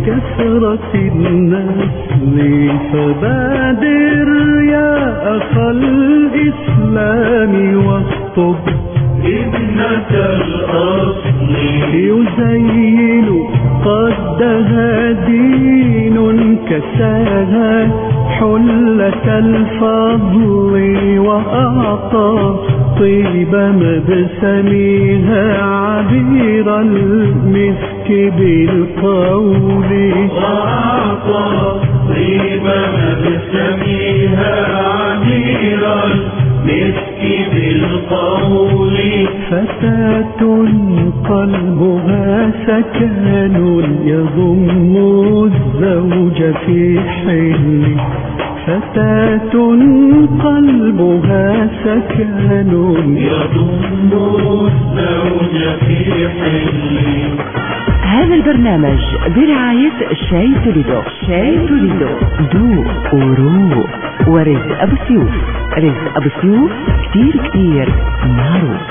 كثرة النسل، فبادر يا أخا الإسلام واخطب ابنة الأصل. يزين قدها دين كساها حلة الفضل، وأعطى طيب مبسمها عبير المسك بالقول. وأعطى طيب مبسمها عبير المسك بالقول. فتاة قلبها سكن يضم الزوج في حل. فتاة قلبها سكن يضم الزوج في حل. هذا البرنامج برعاية شاي توليدو. شاي توليدو ذوق وروق. ورزق أبو سيوف. رزق أبو سيوف كتير كتير معروف.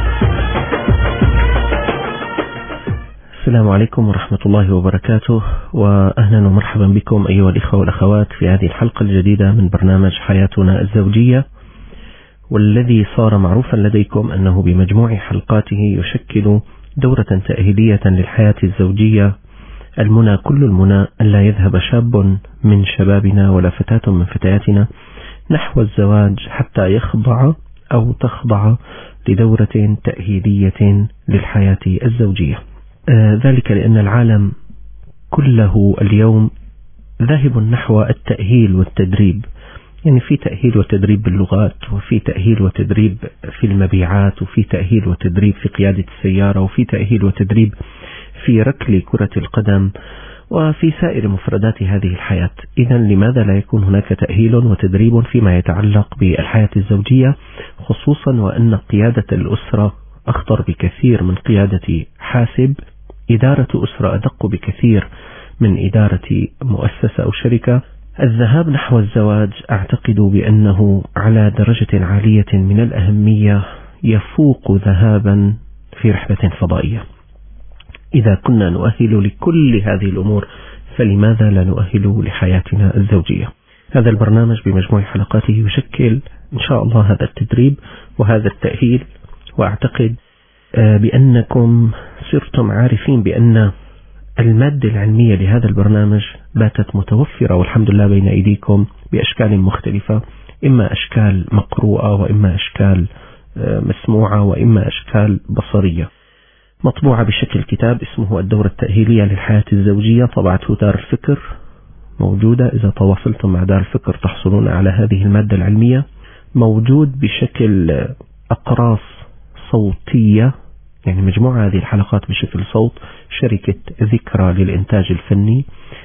السلام عليكم ورحمة الله وبركاته، وأهلا ومرحبا بكم أيها الإخوة والأخوات في هذه الحلقة الجديدة من برنامج حياتنا الزوجية، والذي صار معروفا لديكم أنه بمجموع حلقاته يشكل دورة تأهيلية للحياة الزوجية. المنى كل المنى أن لا يذهب شاب من شبابنا ولا فتاة من فتياتنا نحو الزواج حتى يخضع أو تخضع لدورة تأهيلية للحياة الزوجية. ذلك لأن العالم كله اليوم ذاهب نحو التأهيل والتدريب، يعني في تأهيل وتدريب باللغات، وفي تأهيل وتدريب في المبيعات، وفي تأهيل وتدريب في قيادة السيارة، وفي تأهيل وتدريب في ركل كرة القدم، وفي سائر مفردات هذه الحياة. إذا لماذا لا يكون هناك تأهيل وتدريب فيما يتعلق بالحياة الزوجية، خصوصا وأن قيادة الأسرة أخطر بكثير من قيادة حاسب. إدارة أسرة أدق بكثير من إدارة مؤسسة أو شركة. الذهاب نحو الزواج أعتقد بأنه على درجة عالية من الأهمية، يفوق ذهابا في رحلة فضائية. إذا كنا نؤهل لكل هذه الأمور فلماذا لا نؤهل لحياتنا الزوجية؟ هذا البرنامج بمجموع حلقاته يشكل إن شاء الله هذا التدريب وهذا التأهيل، وأعتقد بأنكم صرتم عارفين بأن المادة العلمية لهذا البرنامج باتت متوفرة والحمد لله بين أيديكم بأشكال مختلفة، إما أشكال مقروءة، وإما أشكال مسموعة، وإما أشكال بصرية، مطبوعة بشكل كتاب اسمه الدورة التأهيلية للحياة الزوجية. طبعته دار الفكر، موجودة، إذا تواصلتم مع دار الفكر تحصلون على هذه المادة العلمية. موجود بشكل أقراص صوتية، يعني مجموعة هذه الحلقات بشكل صوت، شركة ذكرى للإنتاج الفني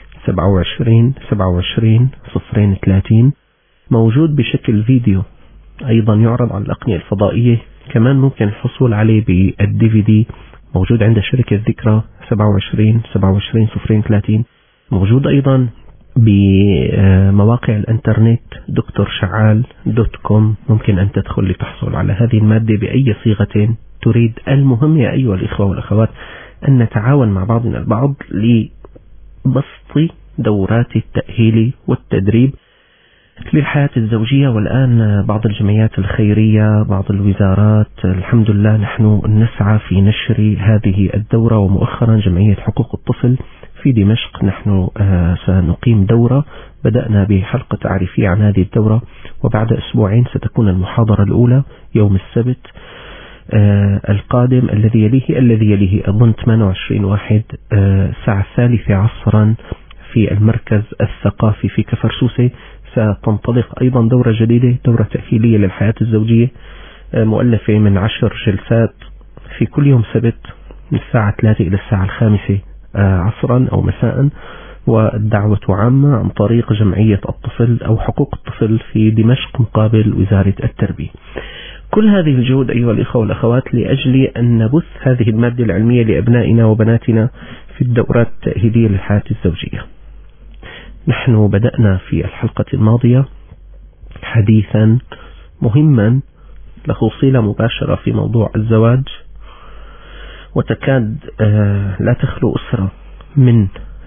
27/27/030. موجود بشكل فيديو أيضا يعرض على الأقنية الفضائية، كمان ممكن الحصول عليه بالDVD، موجود عند شركة ذكرى 27/27/030. موجود أيضا بمواقع الانترنت drshaccal.com، ممكن أن تدخل لتحصل على هذه المادة بأي صيغة تريد. المهم يا أيها الإخوة والأخوات أن نتعاون مع بعضنا البعض لبسط دورات التأهيل والتدريب للحياة الزوجية. والآن بعض الجمعيات الخيرية، بعض الوزارات، الحمد لله نحن نسعى في نشر هذه الدورة. ومؤخرا جمعية حقوق الطفل في دمشق نحن سنقيم دورة، بدأنا بحلقة تعريفية عن هذه الدورة، وبعد أسبوعين ستكون المحاضرة الأولى يوم السبت القادم الذي يليه أظن 28/1 الساعة 3 عصرا في المركز الثقافي في كفرسوسة. ستنطلق أيضا دورة جديدة، دورة تأهيلية للحياة الزوجية، مؤلفة من 10 جلسات في كل يوم سبت من الساعة 3 إلى الساعة 5 عصرا أو مساء. والدعوة عامة عن طريق جمعية الطفل أو حقوق الطفل في دمشق مقابل وزارة التربية. كل هذه الجهود أيها الإخوة والأخوات لأجل أن نبث هذه المادة العلمية لأبنائنا وبناتنا في الدورات التأهيلية للحياة الزوجية. نحن بدأنا في الحلقة الماضية حديثا مهما له صلة مباشرة في موضوع الزواج، وتكاد لا تخلو أسرة من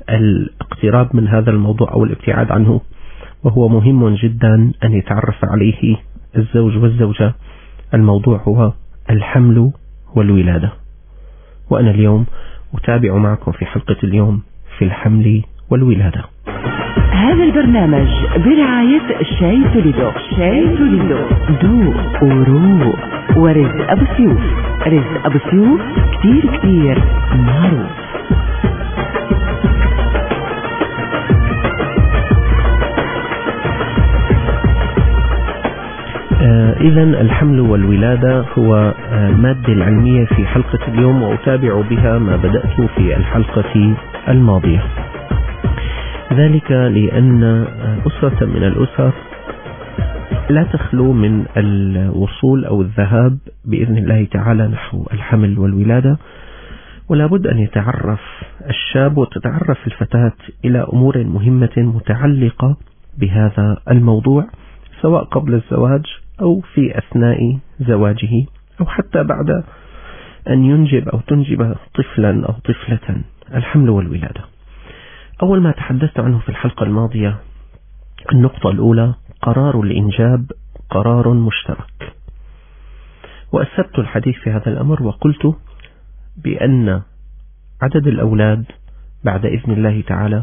الاقتراب من هذا الموضوع أو الابتعاد عنه، وهو مهم جدا أن يتعرف عليه الزوج والزوجة. الموضوع هو الحمل والولادة، وأنا اليوم أتابع معكم في حلقة اليوم في الحمل والولادة. هذا البرنامج برعاية شاي توليدو. شاي توليدو ذوق وروق ورزق أبو سيوف. رزق أبو سيوف كتير كتير معروف. إذن الحمل والولادة هو مادة العلمية في حلقة اليوم، وأتابع بها ما بدأت في الحلقة الماضية، ذلك لأن أسرة من الأسر لا تخلو من الوصول أو الذهاب بإذن الله تعالى نحو الحمل والولادة، ولا بد أن يتعرف الشاب وتتعرف الفتاة إلى أمور مهمة متعلقة بهذا الموضوع، سواء قبل الزواج أو في أثناء زواجه أو حتى بعد أن ينجب أو تنجب طفلا أو طفلة. الحمل والولادة، أول ما تحدثت عنه في الحلقة الماضية، النقطة الأولى قرار الإنجاب قرار مشترك، وأسبت الحديث في هذا الأمر وقلت بأن عدد الأولاد بعد إذن الله تعالى،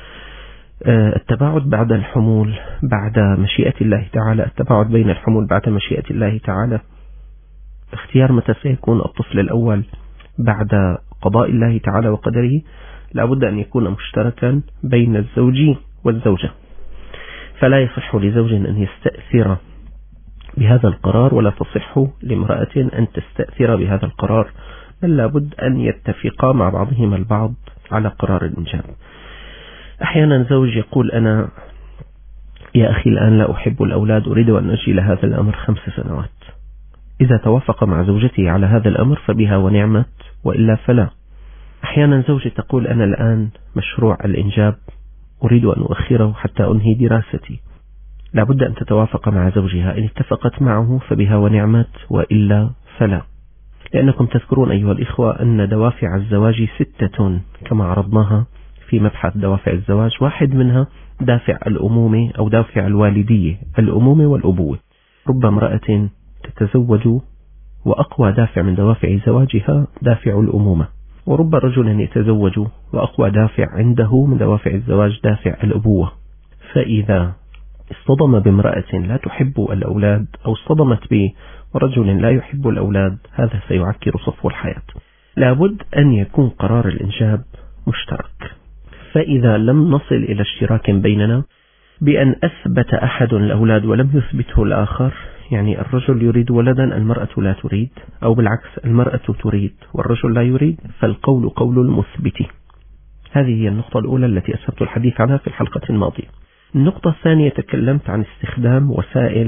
التباعد بعد الحمول بعد مشيئة الله تعالى، التباعد بين الحمول بعد مشيئة الله تعالى، اختيار متى سيكون الطفل الأول بعد قضاء الله تعالى وقدره، لا بد أن يكون مشتركا بين الزوج والزوجة، فلا يصح لزوج أن يستأثر بهذا القرار، ولا تصح لامرأة أن تستأثر بهذا القرار، بل لا بد أن يتفقا مع بعضهما البعض على قرار الإنجاب. أحيانا زوج يقول أنا يا أخي الآن لا أحب الأولاد، أريد أن أجل هذا الأمر 5 سنوات. إذا توافق مع زوجته على هذا الأمر فبها ونعمت، وإلا فلا. أحيانا زوجة تقول أنا الآن مشروع الإنجاب أريد أن أؤخره حتى أنهي دراستي. لا بد أن تتوافق مع زوجها، إن اتفقت معه فبها ونعمت، وإلا فلا. لأنكم تذكرون أيها الإخوة أن دوافع الزواج 6 كما عرضناها في مبحث دوافع الزواج. واحد منها دافع الأمومة أو دافع الوالدية، الأمومة والأبوة. رب امرأة تتزوج وأقوى دافع من دوافع زواجها دافع الأمومة، ورب رجل يتزوج وأقوى دافع عنده من دوافع الزواج دافع الأبوة. فإذا اصطدم بامرأة لا تحب الأولاد، أو اصطدمت برجل لا يحب الأولاد، هذا سيعكر صفو الحياة. لابد أن يكون قرار الإنجاب مشترك. فإذا لم نصل إلى اشتراك بيننا بأن أثبت أحد الأولاد ولم يثبته الآخر، يعني الرجل يريد ولدا المرأة لا تريد، أو بالعكس المرأة تريد والرجل لا يريد، فالقول قول المثبت. هذه هي النقطة الأولى التي أسبت الحديث عنها في الحلقة الماضية. النقطة الثانية تكلمت عن استخدام وسائل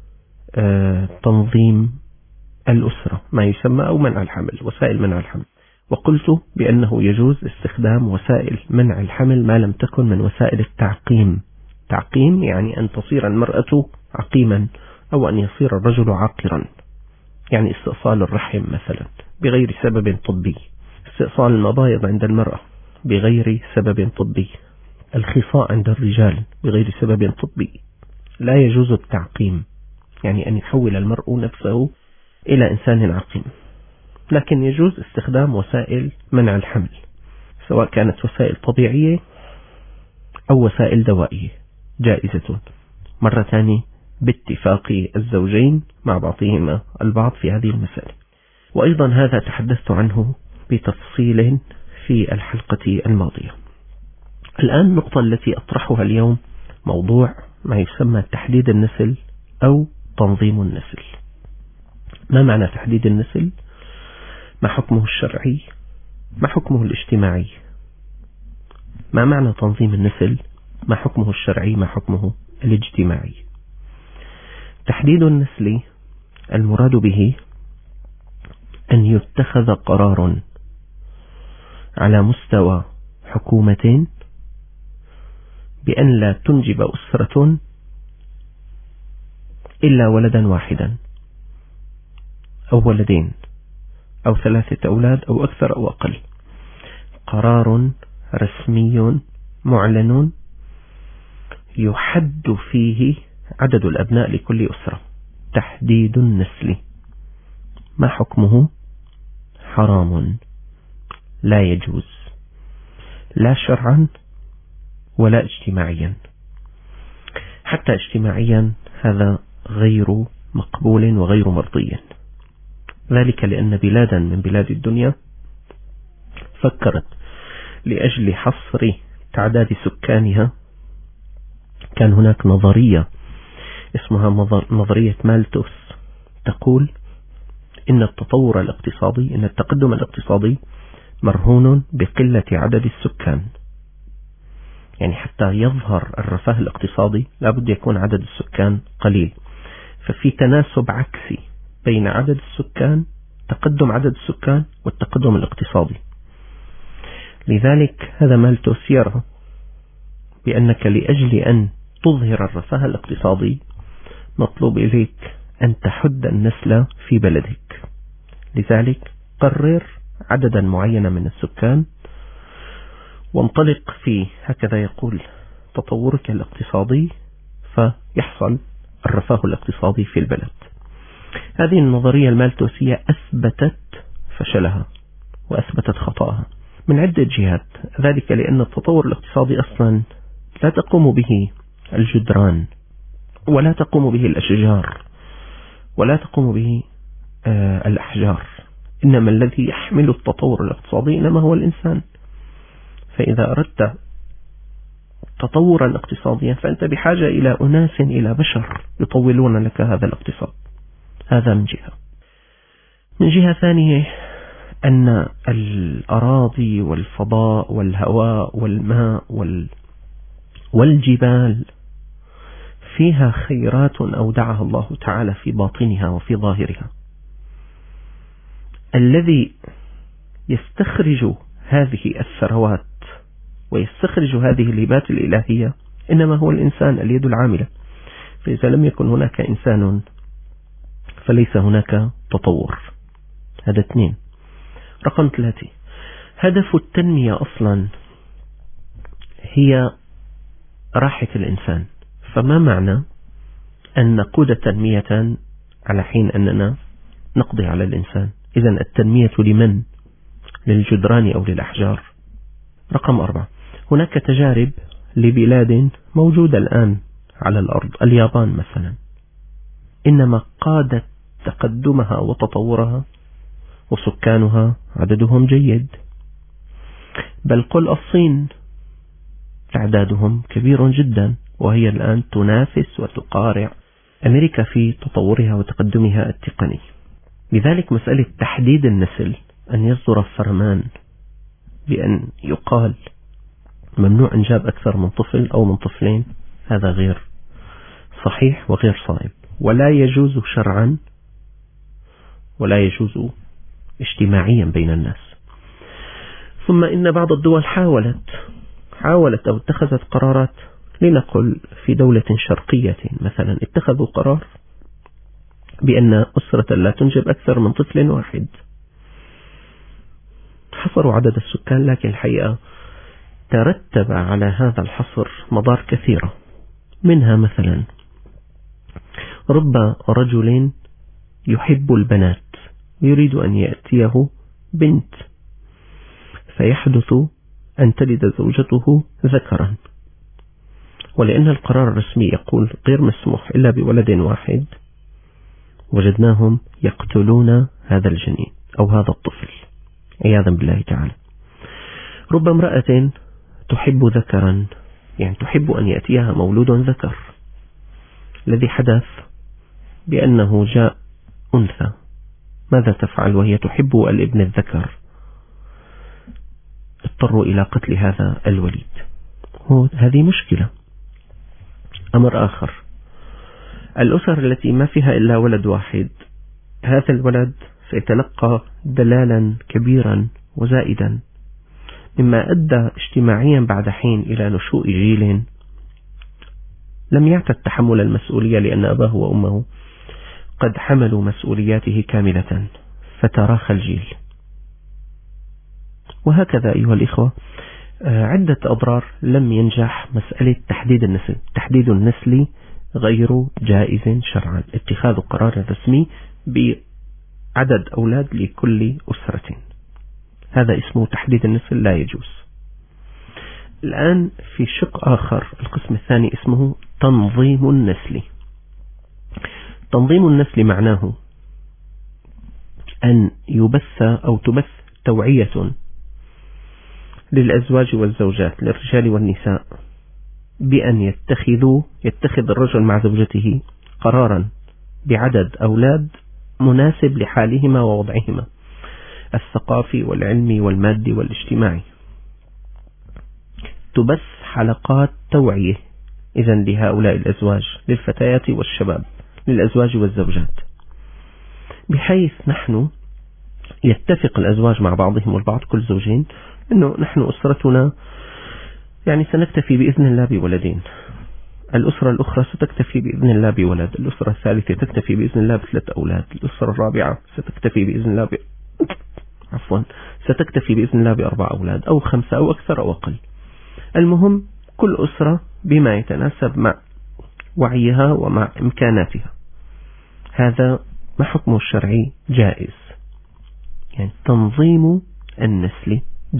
تنظيم الأسرة، ما يسمى أو منع الحمل، وسائل منع الحمل، وقلت بأنه يجوز استخدام وسائل منع الحمل ما لم تكن من وسائل التعقيم. تعقيم يعني أن تصير المرأة عقيما، أو أن يصير الرجل عاقرا، يعني استئصال الرحم مثلا بغير سبب طبي، استئصال المبايض عند المرأة بغير سبب طبي، الخصاء عند الرجال بغير سبب طبي. لا يجوز التعقيم، يعني أن يحول المرء نفسه إلى إنسان عقيم، لكن يجوز استخدام وسائل منع الحمل، سواء كانت وسائل طبيعية أو وسائل دوائية، جائزة، مرة ثانية باتفاق الزوجين مع بعضهما البعض في هذه المسألة. وأيضا هذا تحدثت عنه بتفصيل في الحلقة الماضية. الآن النقطة التي أطرحها اليوم موضوع ما يسمى تحديد النسل أو تنظيم النسل. ما معنى تحديد النسل؟ ما حكمه الشرعي؟ ما حكمه الاجتماعي؟ ما معنى تنظيم النسل؟ ما حكمه الشرعي؟ ما حكمه الاجتماعي؟ تحديد النسل المراد به أن يتخذ قرار على مستوى حكومة بأن لا تنجب أسرة إلا ولدا واحدا أو ولدين أو 3 أولاد أو أكثر أو أقل. قرار رسمي معلن يحد فيه عدد الأبناء لكل أسرة، تحديد النسل. ما حكمه؟ حرام، لا يجوز، لا شرعا ولا اجتماعيا. حتى اجتماعيا هذا غير مقبول وغير مرضي، ذلك لأن بلادا من بلاد الدنيا فكرت لأجل حصر تعداد سكانها. كان هناك نظرية اسمها نظرية مالتوس تقول إن التطور الاقتصادي، إن التقدم الاقتصادي مرهون بقلة عدد السكان. يعني حتى يظهر الرفاه الاقتصادي لابد يكون عدد السكان قليل، ففي تناسب عكسي بين عدد السكان، تقدم عدد السكان والتقدم الاقتصادي. لذلك هذا مالتوس يرى بأنك لأجل أن تظهر الرفاه الاقتصادي مطلوب إليك أن تحد النسل في بلدك. لذلك قرر عددا معينا من السكان وانطلق في، هكذا يقول، تطورك الاقتصادي فيحصل الرفاه الاقتصادي في البلد. هذه النظرية المالتوسية أثبتت فشلها وأثبتت خطأها من عدة جهات، ذلك لأن التطور الاقتصادي أصلا لا تقوم به الجدران ولا تقوم به الأشجار ولا تقوم به الأحجار، إنما الذي يحمل التطور الاقتصادي إنما هو الإنسان. فإذا أردت تطورا اقتصاديا فأنت بحاجة إلى أناس، إلى بشر يطولون لك هذا الاقتصاد. هذا من جهة. من جهة ثانية أن الأراضي والفضاء والهواء والماء والجبال فيها خيرات أودعها الله تعالى في باطنها وفي ظاهرها. الذي يستخرج هذه الثروات ويستخرج هذه الهبات الإلهية إنما هو الإنسان، اليد العاملة. فإذا لم يكن هناك إنسان فليس هناك تطور. هذا 2. رقم 3، هدف التنمية أصلا هي راحة الإنسان. فما معنى أن نقود تنمية على حين أننا نقضي على الإنسان؟ إذن التنمية لمن؟ للجدران أو للأحجار؟ رقم 4، هناك تجارب لبلاد موجودة الآن على الأرض، اليابان مثلا، إنما قادت تقدمها وتطورها وسكانها عددهم جيد، بل قل الصين تعدادهم كبير جدا، وهي الآن تنافس وتقارع أمريكا في تطورها وتقدمها التقني. لذلك مسألة تحديد النسل، أن يصدر الفرمان بأن يقال ممنوع إنجاب أكثر من طفل أو من طفلين، هذا غير صحيح وغير صائب، ولا يجوز شرعا ولا يجوز اجتماعيا بين الناس. ثم إن بعض الدول حاولت أو اتخذت قرارات. لنقل في دولة شرقية مثلا اتخذوا قرار بأن أسرة لا تنجب أكثر من طفل واحد، حصروا عدد السكان، لكن الحقيقة ترتب على هذا الحصر مضار كثيرة. منها مثلا رب رجل يحب البنات ويريد أن يأتيه بنت، فيحدث أن تلد زوجته ذكرا، ولأن القرار الرسمي يقول غير مسموح إلا بولد واحد، وجدناهم يقتلون هذا الجنين أو هذا الطفل عياذا بالله تعالى. رب امرأة تحب ذكرا، يعني تحب أن يأتيها مولود ذكر، الذي حدث بأنه جاء أنثى، ماذا تفعل وهي تحب الابن الذكر؟ اضطروا إلى قتل هذا الوليد. هذه مشكلة. أمر آخر، الأسر التي ما فيها إلا ولد واحد، هذا الولد سيتلقى دلالا كبيرا وزائدا، مما أدى اجتماعيا بعد حين إلى نشوء جيل لم يعتد تحمل المسؤولية، لأن أباه وأمه قد حملوا مسؤولياته كاملة، فتراخى الجيل. وهكذا أيها الإخوة عدة أضرار لم ينجح مسألة تحديد النسل. تحديد النسل غير جائز شرعا، اتخاذ قرار رسمي بعدد أولاد لكل أسرة، هذا اسمه تحديد النسل، لا يجوز. الآن في شق آخر، القسم الثاني اسمه تنظيم النسل. تنظيم النسل معناه أن يبث أو تبث توعية للأزواج والزوجات، للرجال والنساء، بأن يتخذ الرجل مع زوجته قرارا بعدد أولاد مناسب لحالهما ووضعهما الثقافي والعلمي والمادي والاجتماعي. تبث حلقات توعية إذن لهؤلاء الأزواج، للفتيات والشباب، للأزواج والزوجات، بحيث نحن يتفق الأزواج مع بعضهم البعض، كل زوجين، أنه نحن أسرتنا يعني سنكتفي بإذن الله بولدين، الأسرة الأخرى ستكتفي بإذن الله بولد، الأسرة الثالثة تكتفي بإذن الله ب3 أولاد، الأسرة الرابعة ستكتفي بإذن الله ستكتفي بإذن الله ب4 أولاد أو 5 أو أكثر أو أقل. المهم كل أسرة بما يتناسب مع وعيها ومع إمكاناتها. هذا ما حكمه الشرعي؟ جائز. يعني تنظيم النسل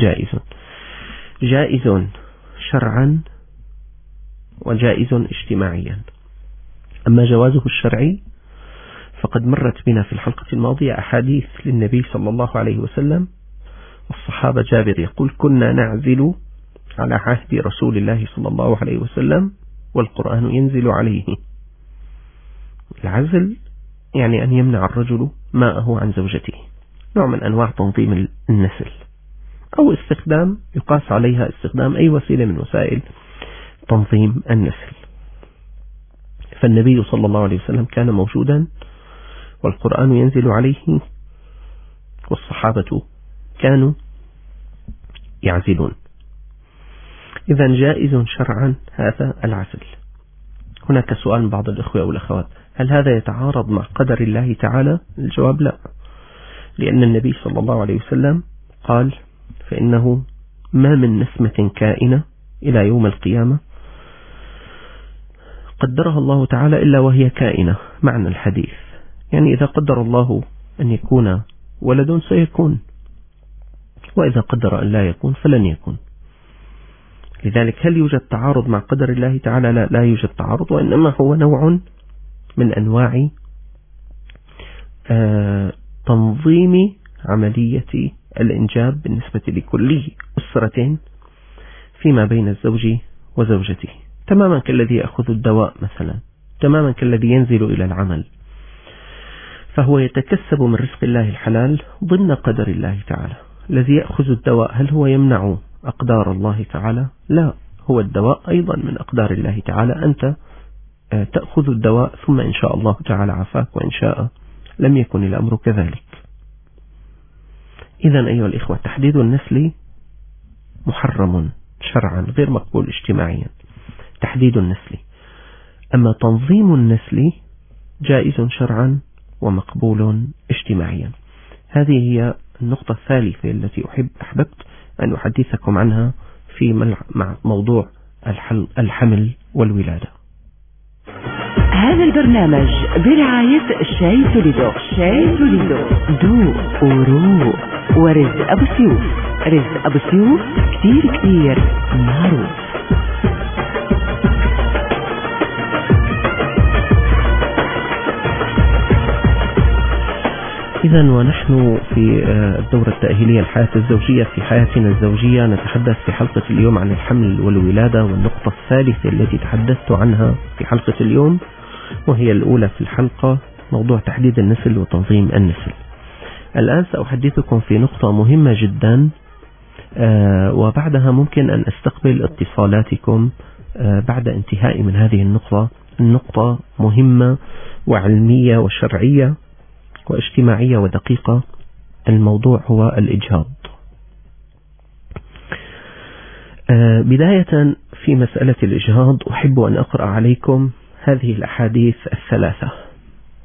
جائز شرعا وجائز اجتماعيا. أما جوازه الشرعي فقد مرت بنا في الحلقة الماضية أحاديث للنبي صلى الله عليه وسلم والصحابة. جابر يقول: كنا نعزل على عهد رسول الله صلى الله عليه وسلم والقرآن ينزل عليه. العزل يعني أن يمنع الرجل ماءه عن زوجته، نوع من أنواع تنظيم النسل، أو استخدام يقاس عليها استخدام أي وسيلة من وسائل تنظيم النسل. فالنبي صلى الله عليه وسلم كان موجودا والقرآن ينزل عليه، والصحابة كانوا يعزلون. إذن جائز شرعا هذا العزل. هناك سؤال من بعض الإخوة والأخوات: هل هذا يتعارض مع قدر الله تعالى؟ الجواب لا، لأن النبي صلى الله عليه وسلم قال: فإنه ما من نسمة كائنة إلى يوم القيامة قدرها الله تعالى إلا وهي كائنة. معنى الحديث يعني إذا قدر الله أن يكون ولد سيكون، وإذا قدر أن لا يكون فلن يكون. لذلك هل يوجد تعارض مع قدر الله تعالى؟ لا يوجد تعارض، وإنما هو نوع من أنواع تنظيم عملية الإنجاب بالنسبة لكل أسرة فيما بين الزوج وزوجته، تماما كالذي يأخذ الدواء مثلا، تماما كالذي ينزل إلى العمل، فهو يتكسب من رزق الله الحلال ضمن قدر الله تعالى. الذي يأخذ الدواء هل هو يمنع أقدار الله تعالى؟ لا، هو الدواء أيضا من أقدار الله تعالى. أنت تأخذ الدواء ثم إن شاء الله تعالى عافاك، وإن شاء لم يكن الأمر كذلك. إذن أيها الإخوة، تحديد النسل محرم شرعا، غير مقبول اجتماعيا، تحديد النسل. أما تنظيم النسل جائز شرعا ومقبول اجتماعيا. هذه هي النقطة الثالثة التي أحببت أن أحدثكم عنها في مع موضوع الحمل والولادة. هذا البرنامج برعاية شاي توليدو. شاي توليدو ذوق وروق ورزق أبو سيوف. رزق أبو سيوف كتير معروف. إذن ونحن في الدورة التأهيلية الحياة الزوجية، في حياتنا الزوجية نتحدث في حلقة اليوم عن الحمل والولادة، والنقطة الثالثة التي تحدثت عنها في حلقة اليوم وهي الأولى في الحلقة موضوع تحديد النسل وتنظيم النسل. الآن سأحدثكم في نقطة مهمة جدا، وبعدها ممكن أن أستقبل اتصالاتكم بعد انتهاء من هذه النقطة مهمة وعلمية وشرعية واجتماعية ودقيقة. الموضوع هو الإجهاض. بداية في مسألة الإجهاض أحب أن أقرأ عليكم هذه الأحاديث الثلاثة.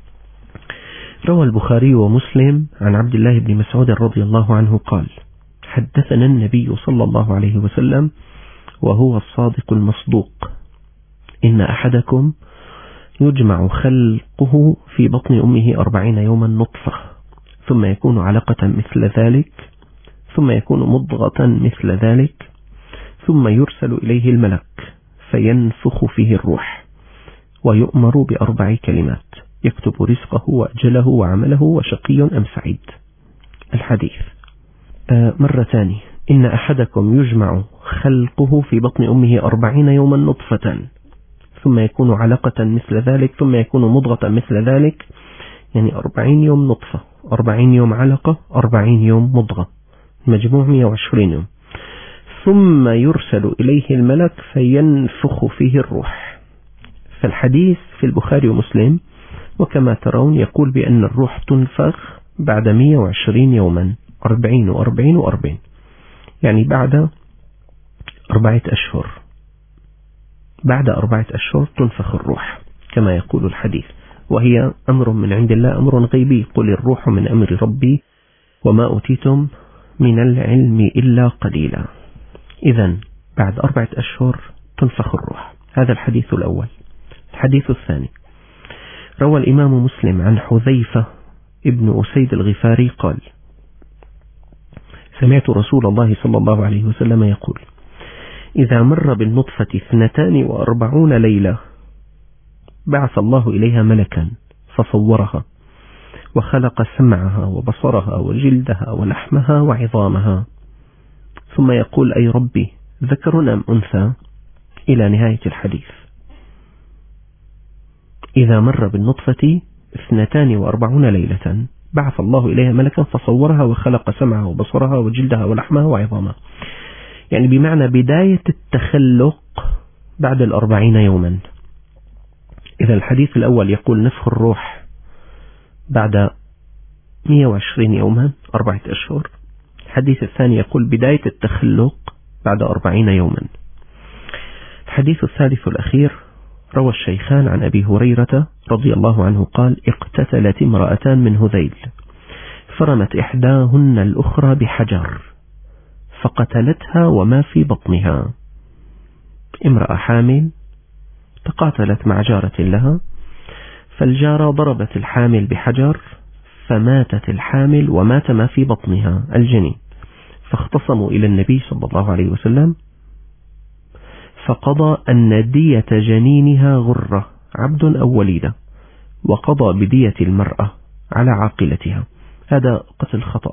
روى البخاري ومسلم عن عبد الله بن مسعود رضي الله عنه قال: حدثنا النبي صلى الله عليه وسلم وهو الصادق المصدوق: إن أحدكم يجمع خلقه في بطن أمه 40 يوما نطفة، ثم يكون علقة مثل ذلك، ثم يكون مضغة مثل ذلك، ثم يرسل إليه الملك فينفخ فيه الروح، ويؤمر ب4 كلمات: يكتب رزقه وأجله وعمله وشقي أم سعيد. الحديث مرة ثانية: إن أحدكم يجمع خلقه في بطن أمه 40 يوما نطفة، ثم يكون علقة مثل ذلك، ثم يكون مضغة مثل ذلك، يعني 40 يوم نطفة، 40 يوم علقة، 40 يوم مضغة، مجموع 120 يوم. ثم يرسل إليه الملك فينفخ فيه الروح. فالحديث في البخاري ومسلم، وكما ترون يقول بأن الروح تنفخ بعد 120 يوما، 40 و40 و40، يعني بعد 4 أشهر. بعد 4 أشهر تنفخ الروح كما يقول الحديث، وهي أمر من عند الله، أمر غيبي: قل الروح من أمر ربي وما أوتيتم من العلم إلا قليلا. إذن بعد 4 أشهر تنفخ الروح. هذا الحديث الأول. الحديث الثاني: روى الإمام مسلم عن حذيفة ابن أسيد الغفاري قال: سمعت رسول الله صلى الله عليه وسلم يقول: إذا مر بالنطفة 42 ليلة بعث الله إليها ملكا فصورها وخلق سمعها وبصرها وجلدها ولحمها وعظامها، ثم يقول: أي ربي، ذكر أم أنثى؟ إلى نهاية الحديث. إذا مر بالنطفة 42 ليلة بعث الله إليها ملكا فصورها وخلق سمعها وبصرها وجلدها ولحمها وعظامها، يعني بمعنى بداية التخلق بعد 40 يوما. إذا الحديث الأول يقول نفخ الروح بعد 120 يوما، 4 أشهر. الحديث الثاني يقول بداية التخلق بعد 40 يوما. الحديث الثالث الأخير روى الشيخان عن أبي هريرة رضي الله عنه قال: اقتتلت امرأتان من هذيل، فرمت إحداهن الأخرى بحجر فقتلتها وما في بطنها. امرأة حامل تقاتلت مع جارة لها، فالجارة ضربت الحامل بحجر فماتت الحامل ومات ما في بطنها الجنين، فاختصموا إلى النبي صلى الله عليه وسلم، فقضى أن دية جنينها غرة، عبد أو وليدة، وقضى بدية المرأة على عاقلتها. هذا قتل خطأ.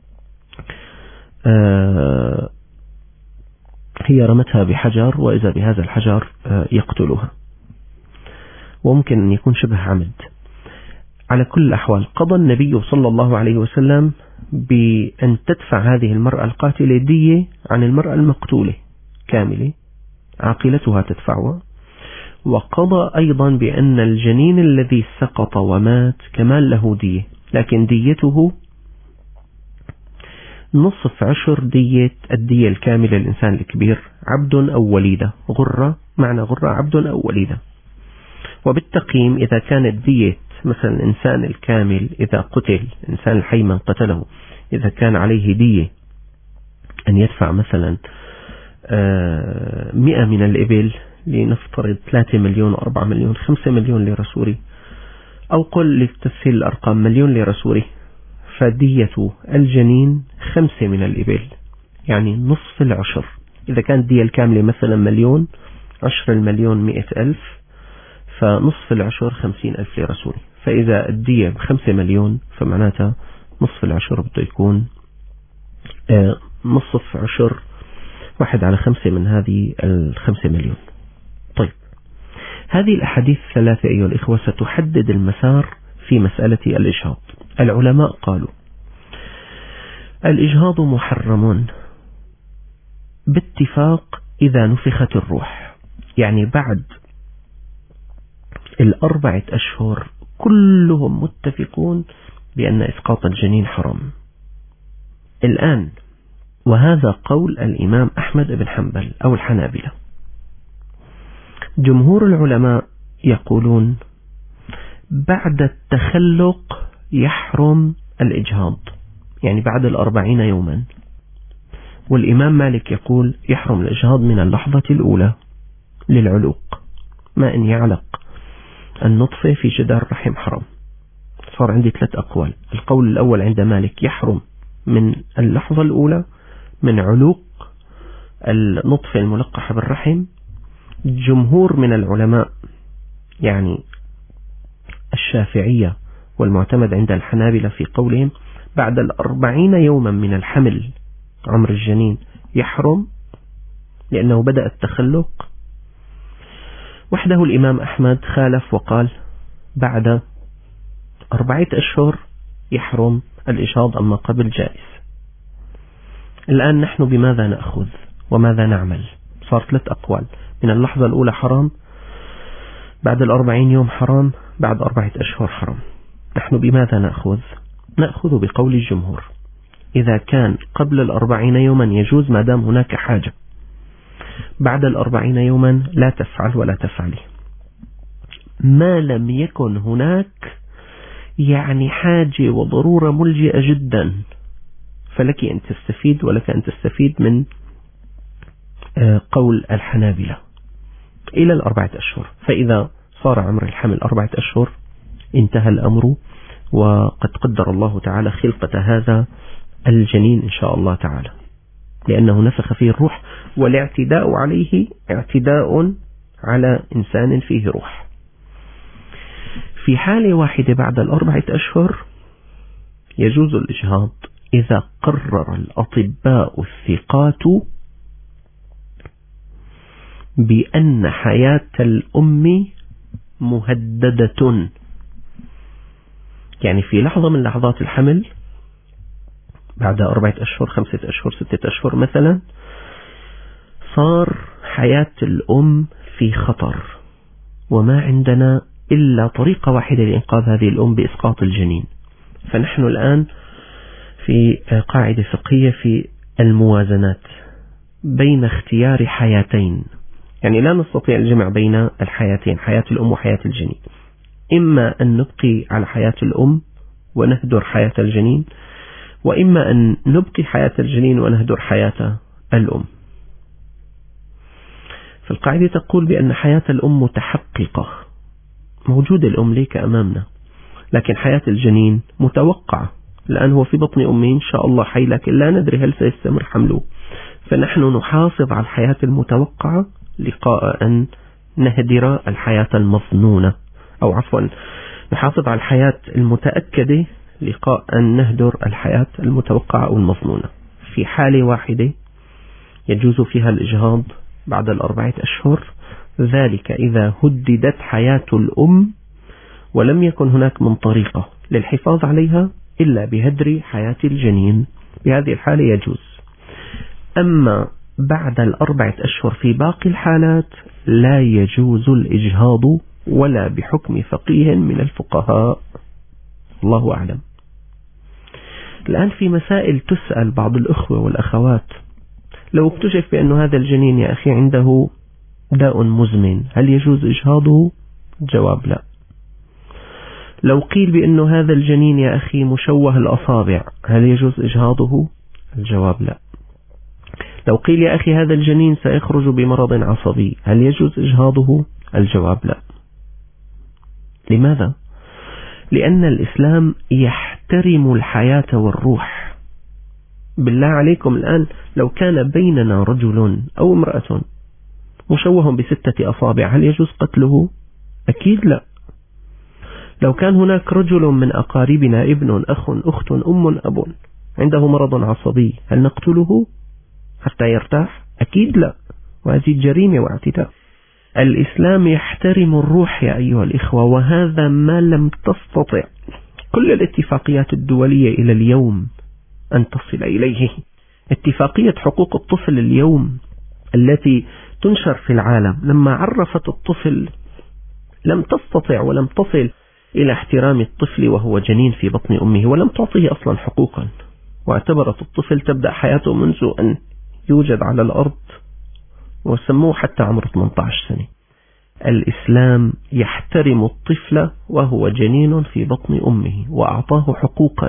هي رمتها بحجر، وإذا بهذا الحجر يقتلها، وممكن أن يكون شبه عمد. على كل الأحوال قضى النبي صلى الله عليه وسلم بأن تدفع هذه المرأة القاتلة دية عن المرأة المقتولة كاملة، عاقلتها تدفعها. وقضى أيضا بأن الجنين الذي سقط ومات كمان له دية، لكن ديته نصف عشر دية الدية الكاملة للإنسان الكبير، عبد أو وليدة. غرة، معنى غرة عبد أو وليدة. وبالتقييم إذا كانت دية مثلا الإنسان الكامل إذا قتل، إنسان الحي من قتله، إذا كان عليه دية أن يدفع مثلا 100 من الإبل، لنفترض 3 مليون 4 مليون 5 مليون ليرة سوري، أو قل لتسهيل الأرقام مليون ليرة سوري، فدية الجنين 5 من الإبل، يعني نصف العشر. إذا كانت دية الكاملة مثلا مليون، 10 المليون 100,000، فنصف العشر 50,000 ليرة سوري. فإذا الدية 5 مليون فمعناتها نصف العشر بده يكون نصف عشر 1/5 من هذه 5 مليون. طيب، هذه الأحاديث الثلاثة أيها الإخوة ستحدد المسار في مسألة الإجهاض. العلماء قالوا الإجهاض محرم باتفاق إذا نفخت الروح، يعني بعد 4 أشهر كلهم متفقون بأن إسقاط الجنين حرام. الآن، وهذا قول الإمام أحمد بن حنبل أو الحنابلة، جمهور العلماء يقولون بعد التخلق يحرم الإجهاض، يعني بعد 40 يوما. والإمام مالك يقول يحرم الإجهاض من اللحظة الأولى للعلوق، ما إن يعلق النطفة في جدار الرحم حرام. صار عندي 3 أقوال. القول الأول عند مالك يحرم من اللحظة الأولى من علوق النطفة الملقحة بالرحم. جمهور من العلماء يعني الشافعية والمعتمد عند الحنابلة في قولهم بعد 40 يوما من الحمل عمر الجنين يحرم لأنه بدأ التخلق. وحده الإمام أحمد خالف وقال بعد 4 أشهر يحرم الإجهاض، أما قبل جائز. الآن نحن بماذا نأخذ وماذا نعمل؟ صار 3 أقوال. من اللحظة الأولى حرام، بعد 40 يوم حرام، بعد 4 أشهر حرام. نحن بماذا نأخذ؟ نأخذ بقول الجمهور. إذا كان قبل 40 يوما يجوز ما دام هناك حاجة، بعد 40 يوما لا تفعل ولا تفعلي. ما لم يكن هناك يعني حاجة وضرورة ملجئة جدا فلك أن تستفيد ولك أن تستفيد من قول الحنابلة إلى 4 أشهر. فإذا صار عمر الحمل 4 أشهر انتهى الأمر، وقد قدر الله تعالى خلقة هذا الجنين إن شاء الله تعالى، لأنه نفخ فيه الروح، والاعتداء عليه اعتداء على إنسان فيه روح. في حالة واحدة بعد 4 أشهر يجوز الإجهاض إذا قرر الأطباء الثقات بأن حياة الأم مهددة. يعني في لحظة من لحظات الحمل بعد 4 أشهر 5 أشهر 6 أشهر مثلا صار حياة الأم في خطر، وما عندنا إلا طريقة واحدة لإنقاذ هذه الأم بإسقاط الجنين. فنحن الآن في قاعدة فقهية في الموازنات بين اختيار حياتين، يعني لا نستطيع الجمع بين الحياتين، حياة الأم وحياة الجنين. إما أن نبقي على حياة الأم ونهدر حياة الجنين، وإما أن نبقي حياة الجنين ونهدر حياة الأم. فالقاعدة تقول بأن حياة الأم متحققة، موجودة الأم ليك أمامنا، لكن حياة الجنين متوقعة، الآن هو في بطن أمه إن شاء الله حي، لكن لا ندري هل سيستمر حمله. فنحن نحافظ على الحياة المتوقعة لقاء أن نهدر الحياة المظنونة، أو عفوا نحافظ على الحياة المتأكدة لقاء أن نهدر الحياة المتوقعة أو المظنونة. في حالة واحدة يجوز فيها الإجهاض بعد 4 أشهر، ذلك إذا هددت حياة الأم ولم يكن هناك من طريقة للحفاظ عليها إلا بهدر حياة الجنين. بهذه الحالة يجوز. أما بعد 4 أشهر في باقي الحالات لا يجوز الإجهاض ولا بحكم فقيه من الفقهاء. الله أعلم. الآن في مسائل تسأل بعض الأخوة والأخوات: لو اكتشف بأن هذا الجنين يا أخي عنده داء مزمن هل يجوز إجهاضه؟ الجواب لا. لو قيل بأن هذا الجنين يا أخي مشوه الأصابع هل يجوز إجهاضه؟ الجواب لا. لو قيل يا أخي هذا الجنين سيخرج بمرض عصبي هل يجوز إجهاضه؟ الجواب لا. لماذا؟ لأن الإسلام يحترم الحياة والروح. بالله عليكم الآن لو كان بيننا رجل أو امرأة مشوه ب6 أصابع هل يجوز قتله؟ أكيد لا. لو كان هناك رجل من أقاربنا ابن أخ أخت أم أب عنده مرض عصبي هل نقتله حتى يرتاح؟ أكيد لا، وهذه جريمة واعتداء. الإسلام يحترم الروح يا أيها الإخوة، وهذا ما لم تستطع كل الاتفاقيات الدولية إلى اليوم أن تصل إليه. اتفاقية حقوق الطفل اليوم التي تنشر في العالم لما عرفت الطفل لم تستطع ولم تصل إلى احترام الطفل وهو جنين في بطن أمه، ولم تعطيه أصلا حقوقا، واعتبرت الطفل تبدأ حياته منذ أن يوجد على الأرض، وسموه حتى عمر 18 سنة. الإسلام يحترم الطفل وهو جنين في بطن أمه وأعطاه حقوقا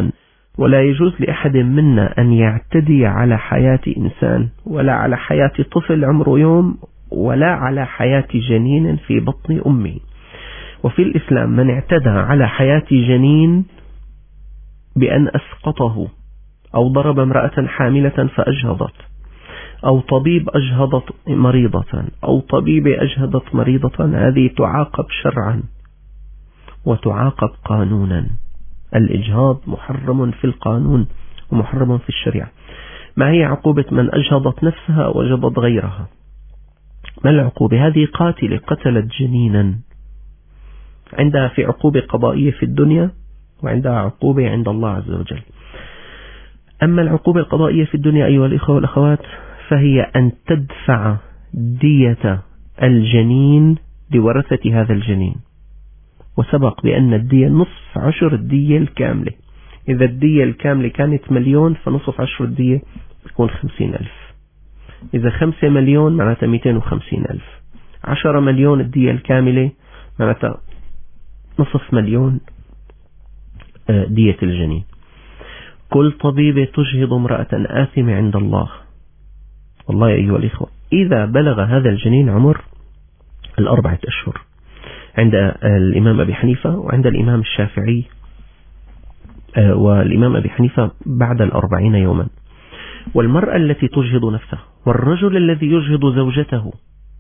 ولا يجوز لأحد منا أن يعتدي على حياة إنسان، ولا على حياة طفل عمره يوم، ولا على حياة جنين في بطن أمه. وفي الإسلام من اعتدى على حياة جنين بأن أسقطه، أو ضرب امرأة حاملة فأجهضت، أو طبيب أجهضت مريضة، أو طبيب أجهضت مريضة، هذه تعاقب شرعا وتعاقب قانونا. الإجهاض محرم في القانون ومحرم في الشريعة. ما هي عقوبة من أجهضت نفسها أو أجهضت غيرها؟ ما العقوبة؟ هذه قاتلة قتلت جنينا، عندها في عقوبة قضائية في الدنيا، وعندها عقوبة عند الله عز وجل. أما العقوبة القضائية في الدنيا أيها الإخوة والأخوات فهي أن تدفع دية الجنين لورثة هذا الجنين، وسبق بأن الدية نصف عشر الدية الكاملة. إذا الدية الكاملة كانت 1,000,000 فنصف عشر الدية تكون 50,000. إذا 5 مليون معناتها 250,000. 10 مليون الدية الكاملة معناتها نصف مليون دية الجنين. كل طبيبة تجهض امرأة آثمة عند الله. والله يا أيها الإخوة إذا بلغ هذا الجنين عمر 4 أشهر عند الإمام أبي حنيفة وعند الإمام الشافعي، والإمام أبي حنيفة بعد 40 يوما. والمرأة التي تجهض نفسها والرجل الذي يجهض زوجته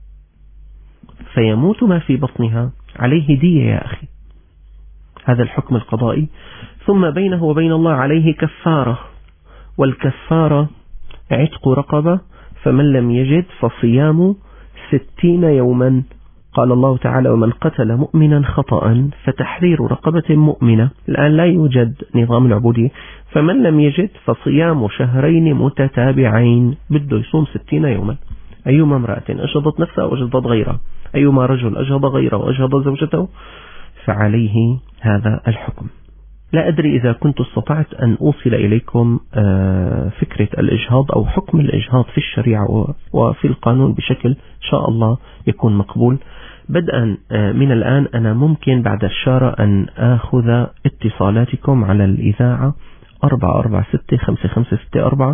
فيموت ما في بطنها عليه دية يا أخي. هذا الحكم القضائي. ثم بينه وبين الله عليه كفارة، والكفارة عتق رقبة، فمن لم يجد فصيام 60 يوما. قال الله تعالى ومن قتل مؤمنا خطأ فتحرير رقبة مؤمنة. الآن لا يوجد نظام العبودية، فمن لم يجد فصيام شهرين متتابعين، بده يصوم 60 يوما. أيما امرأة أجهضت نفسها وأجهضت غيرها، أيما رجل أجهض غيره وأجهض زوجته فعليه هذا الحكم. لا أدري إذا كنت استطعت أن أوصل إليكم فكرة الإجهاض أو حكم الإجهاض في الشريعة وفي القانون بشكل شاء الله يكون مقبول. بدءا من الآن أنا ممكن بعد الشارة أن أخذ اتصالاتكم على الإذاعة 446-5564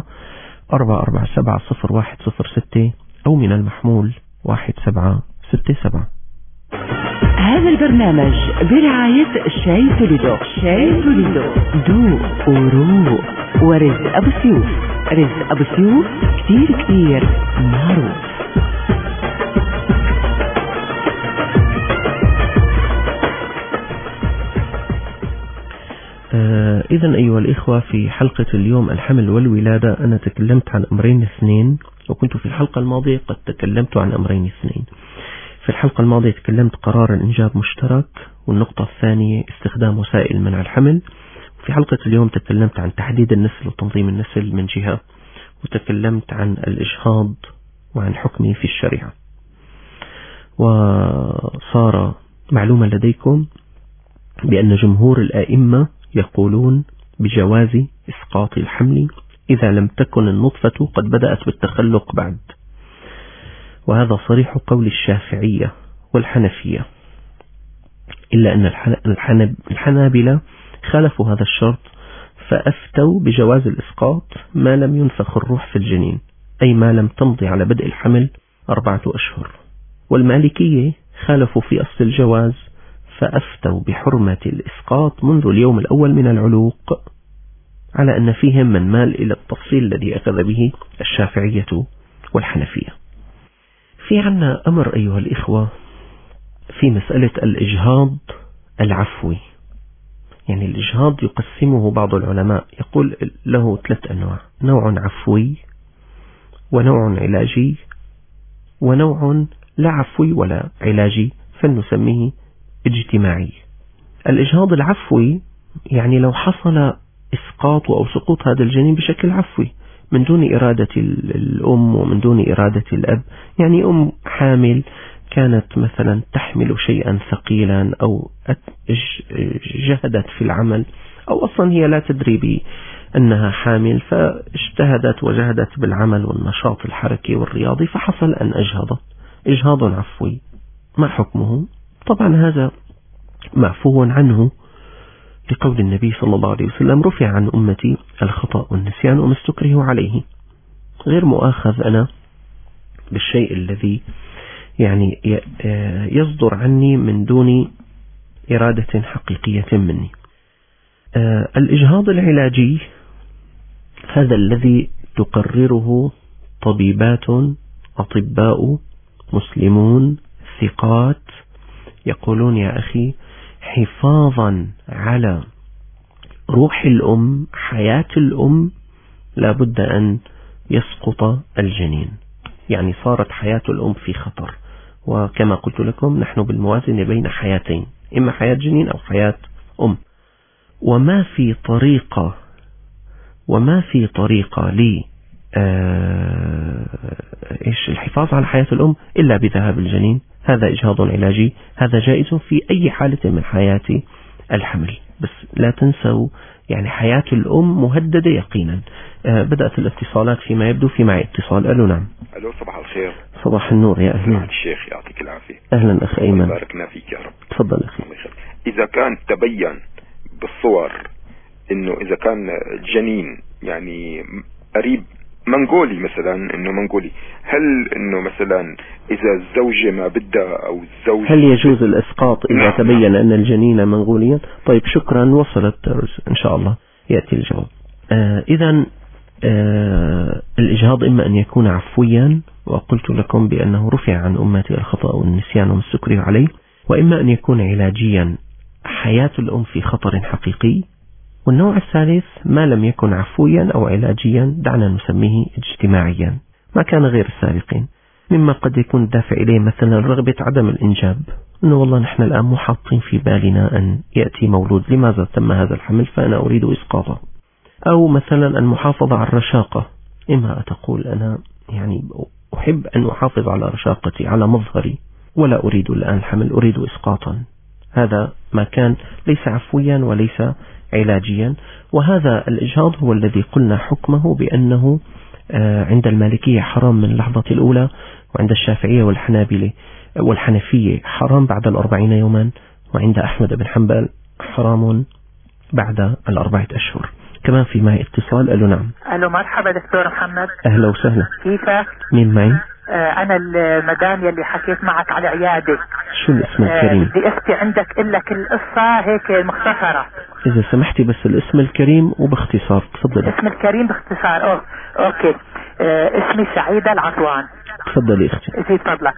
447-0106 أو من المحمول 1767. هذا البرنامج برعاية شاي توليدو. شاي توليدو ذوق وروق ورزق أبو سيوف. رزق أبو سيوف كتير كتير معروف. إذن أيها الإخوة في حلقة اليوم الحمل والولادة أنا تكلمت عن أمرين اثنين، وكنت في الحلقة الماضية قد تكلمت عن أمرين اثنين. في الحلقة الماضية تكلمت قرار الإنجاب مشترك، والنقطة الثانية استخدام وسائل منع الحمل. وفي حلقة اليوم تكلمت عن تحديد النسل وتنظيم النسل من جهة، وتكلمت عن الإجهاض وعن حكمه في الشريعة. وصار معلومة لديكم بأن جمهور الآئمة يقولون بجواز إسقاط الحمل إذا لم تكن النطفة قد بدأت بالتخلق بعد، وهذا صريح قول الشافعية والحنفية، إلا أن الحنابلة خالفوا هذا الشرط فأفتوا بجواز الإسقاط ما لم ينفخ الروح في الجنين، أي ما لم تمضي على بدء الحمل 4 أشهر. والمالكية خالفوا في أصل الجواز فأفتوا بحرمة الإسقاط منذ اليوم الأول من العلوق، على أن فيهم من مال إلى التفصيل الذي أخذ به الشافعية والحنفية. في عنا أمر أيها الإخوة في مسألة الإجهاض العفوي. يعني الإجهاض يقسمه بعض العلماء، يقول له 3 أنواع: نوع عفوي، ونوع علاجي، ونوع لا عفوي ولا علاجي، فلنسميه اجتماعي. الإجهاض العفوي يعني لو حصل إسقاط أو سقوط هذا الجنين بشكل عفوي من دون إرادة الأم ومن دون إرادة الأب. يعني أم حامل كانت مثلا تحمل شيئا ثقيلا أو جهدت في العمل، أو أصلا هي لا تدري بأنها حامل فاجتهدت وجهدت بالعمل والنشاط الحركي والرياضي فحصل أن أجهضت. إجهاض عفوي ما حكمه؟ طبعا هذا معفو عنه لقول النبي صلى الله عليه وسلم: رفع عن أمتي الخطأ والنسيان وما استكره عليه. غير مؤاخذ أنا بالشيء الذي يعني يصدر عني من دون إرادة حقيقية مني. الإجهاض العلاجي هذا الذي تقرره طبيبات أطباء مسلمون ثقات يقولون: يا أخي، حفاظا على روح الأم، حياة الأم، لابد أن يسقط الجنين. يعني صارت حياة الأم في خطر، وكما قلت لكم نحن بالموازنة بين حياتين، إما حياة جنين أو حياة أم. وما في طريقة الحفاظ على حياة الأم إلا بذهاب الجنين. هذا إجهاض علاجي، هذا جائز في أي حالة من حياة الحمل، بس لا تنسوا يعني حياة الأم مهددة يقينا. بدأت الاتصالات فيما يبدو. في معي اتصال. ألو. نعم. ألو، صباح الخير. صباح النور، يا أهلا. الشيخ يعطيك العافية. أهلا أخ أيمن. باركنا فيك يا رب. تفضل أخي. إذا كان تبين بالصور إنه إذا كان الجنين يعني قريب منغولي مثلا، إنه منغولي، هل إنه مثلا إذا الزوجة ما بدها أو الزوج، هل يجوز الإسقاط إذا نعم. تبين أن الجنين منغوليا؟ طيب، شكرا، وصلت إن شاء الله يأتي الجواب. إذا الإجهاض إما أن يكون عفويا، وقلت لكم بأنه رفع عن أمتي الخطأ والنسيان وما استكره عليه، وإما أن يكون علاجيا، حياة الأم في خطر حقيقي. والنوع الثالث ما لم يكن عفويا أو علاجيا، دعنا نسميه اجتماعيا، ما كان غير السابقين، مما قد يكون الدافع إليه مثلا رغبة عدم الإنجاب، أنه والله نحن الآن مو حاطين في بالنا أن يأتي مولود، لماذا تم هذا الحمل فأنا أريد إسقاطه. أو مثلا المحافظة على الرشاقة، إما تقول أنا يعني أحب أن أحافظ على رشاقتي، على مظهري، ولا أريد الآن الحمل، أريد إسقاطا. هذا ما كان ليس عفويا وليس علاجيا. وهذا الإجهاض هو الذي قلنا حكمه بأنه عند المالكية حرام من اللحظة الأولى، وعند الشافعية والحنابلة والحنفية حرام بعد 40 يوما، وعند أحمد بن حنبل حرام بعد 4 أشهر. كمان في معي اتصال. ألو. نعم. ألو، مرحبا دكتور محمد. أهلا وسهلا. كيفك؟ مين معي؟ أنا المدام يلي حكيت معك على عيادة. شو الاسم الكريم؟ بدي أحكي عندك إلا كل القصة هيك مختصرة إذا سمحتي، بس الاسم الكريم وباختصار. تفضلي. اسم الكريم باختصار. أوكي. اسمي سعيدة العطوان. تفضلي أختي. زي فضلك.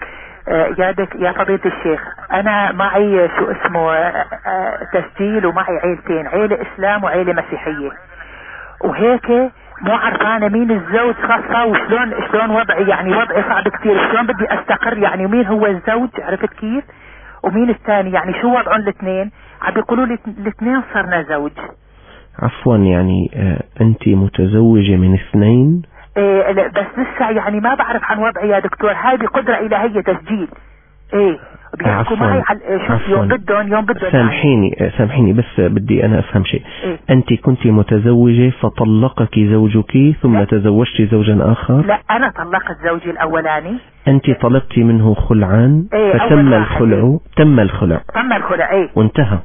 يا فضيلة الشيخ، أنا معي شو اسمه تسجيل، ومعي عيلتين، عيلة إسلام وعيلة مسيحية، وهيك مو عرفانة مين الزوج خاصة، وشلون وضعي، يعني وضعي صعب كتير، شلون بدي استقر، يعني مين هو الزوج، عرفت كيف، ومين الثاني، يعني شو وضعهم الاثنين. عم بيقولوا لي الاثنين صرنا زوج. عفوا، يعني أنت متزوجة من 2؟ لا، بس لسه يعني ما بعرف عن وضعي يا دكتور، هاي بقدرة إلهية تسجيل. بيحكوا معي شوف يوم بدهم سامحيني بس بدي أنا أفهم شيء. أنت كنت متزوجة فطلقك زوجك ثم تزوجت زوجا آخر؟ لا، أنا طلقت زوجي الأولاني. أنت طلبت منه خلعان فتم الخلع. تم الخلع وانتهى.